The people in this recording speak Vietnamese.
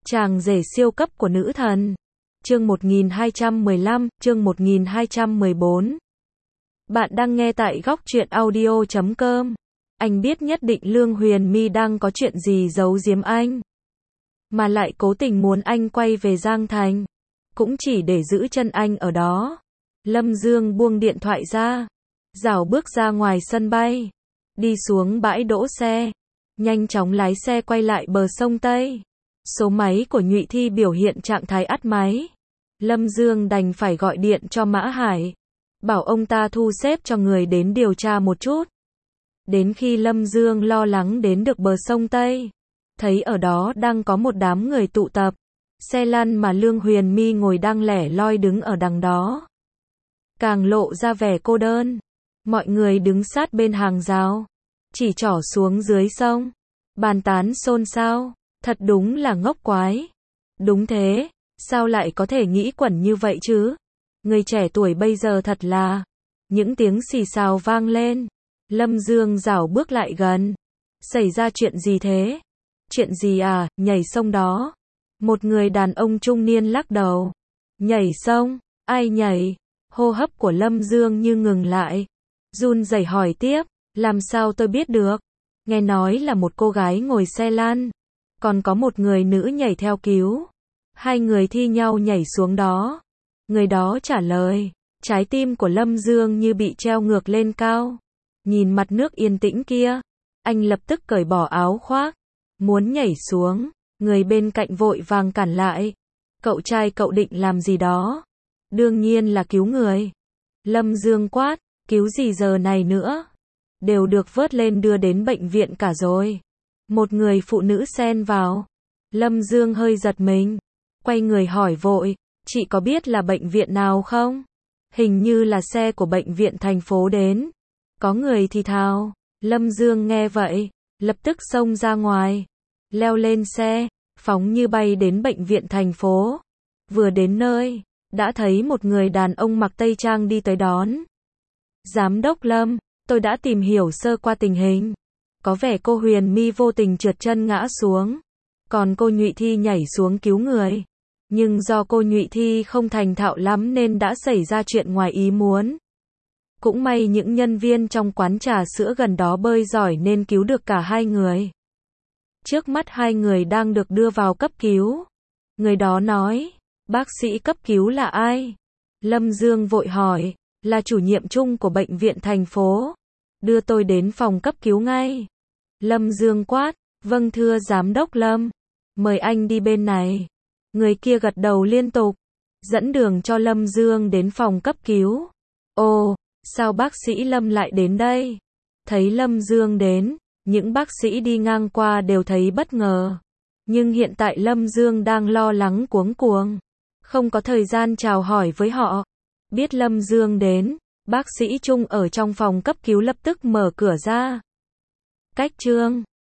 Chàng rể siêu cấp của nữ thần. Chương 1215, chương 1214. Bạn đang nghe tại góc truyện audio.com. Anh biết nhất định Lương Huyền My đang có chuyện gì giấu giếm anh, mà lại cố tình muốn anh quay về Giang Thành, cũng chỉ để giữ chân anh ở đó. Lâm Dương buông điện thoại ra, rảo bước ra ngoài sân bay, đi xuống bãi đỗ xe, nhanh chóng lái xe quay lại bờ sông Tây. Số máy của Nhụy Thi biểu hiện trạng thái ắt máy. Lâm Dương đành phải gọi điện cho Mã Hải, bảo ông ta thu xếp cho người đến điều tra một chút. Đến khi Lâm Dương lo lắng đến được bờ sông Tây, thấy ở đó đang có một đám người tụ tập. Xe lăn mà Lương Huyền My ngồi đang lẻ loi đứng ở đằng đó, càng lộ ra vẻ cô đơn. Mọi người đứng sát bên hàng rào, chỉ trỏ xuống dưới sông, bàn tán xôn xao. Thật đúng là ngốc quái. Đúng thế, sao lại có thể nghĩ quẩn như vậy chứ? Người trẻ tuổi bây giờ thật là... Những tiếng xì xào vang lên. Lâm Dương rảo bước lại gần. Xảy ra chuyện gì thế? Chuyện gì à, nhảy sông đó. Một người đàn ông trung niên lắc đầu. Nhảy sông? Ai nhảy? Hô hấp của Lâm Dương như ngừng lại. Run rẩy hỏi tiếp, làm sao tôi biết được? Nghe nói là một cô gái ngồi xe lăn, còn có một người nữ nhảy theo cứu. Hai người thi nhau nhảy xuống đó. Người đó trả lời. Trái tim của Lâm Dương như bị treo ngược lên cao. Nhìn mặt nước yên tĩnh kia, anh lập tức cởi bỏ áo khoác, muốn nhảy xuống. Người bên cạnh vội vàng cản lại. Cậu trai, cậu định làm gì đó? Đương nhiên là cứu người. Lâm Dương quát, cứu gì giờ này nữa? Đều được vớt lên đưa đến bệnh viện cả rồi. Một người phụ nữ xen vào. Lâm Dương hơi giật mình, quay người hỏi vội, chị có biết là bệnh viện nào không? Hình như là xe của bệnh viện thành phố đến. Có người thì thào. Lâm Dương nghe vậy, lập tức xông ra ngoài, leo lên xe, phóng như bay đến bệnh viện thành phố. Vừa đến nơi, đã thấy một người đàn ông mặc tây trang đi tới đón. Giám đốc Lâm, tôi đã tìm hiểu sơ qua tình hình. Có vẻ cô Huyền My vô tình trượt chân ngã xuống, còn cô Nhụy Thi nhảy xuống cứu người. Nhưng do cô Nhụy Thi không thành thạo lắm nên đã xảy ra chuyện ngoài ý muốn. Cũng may những nhân viên trong quán trà sữa gần đó bơi giỏi nên cứu được cả hai người. Trước mắt hai người đang được đưa vào cấp cứu. Người đó nói, bác sĩ cấp cứu là ai? Lâm Dương vội hỏi, là chủ nhiệm chung của bệnh viện thành phố. Đưa tôi đến phòng cấp cứu ngay. Lâm Dương quát, vâng thưa giám đốc Lâm. Mời anh đi bên này. Người kia gật đầu liên tục, dẫn đường cho Lâm Dương đến phòng cấp cứu. Ồ, sao bác sĩ Lâm lại đến đây? Thấy Lâm Dương đến, những bác sĩ đi ngang qua đều thấy bất ngờ. Nhưng hiện tại Lâm Dương đang lo lắng cuống cuồng, không có thời gian chào hỏi với họ. Biết Lâm Dương đến, bác sĩ Trung ở trong phòng cấp cứu lập tức mở cửa ra. Cách Trương,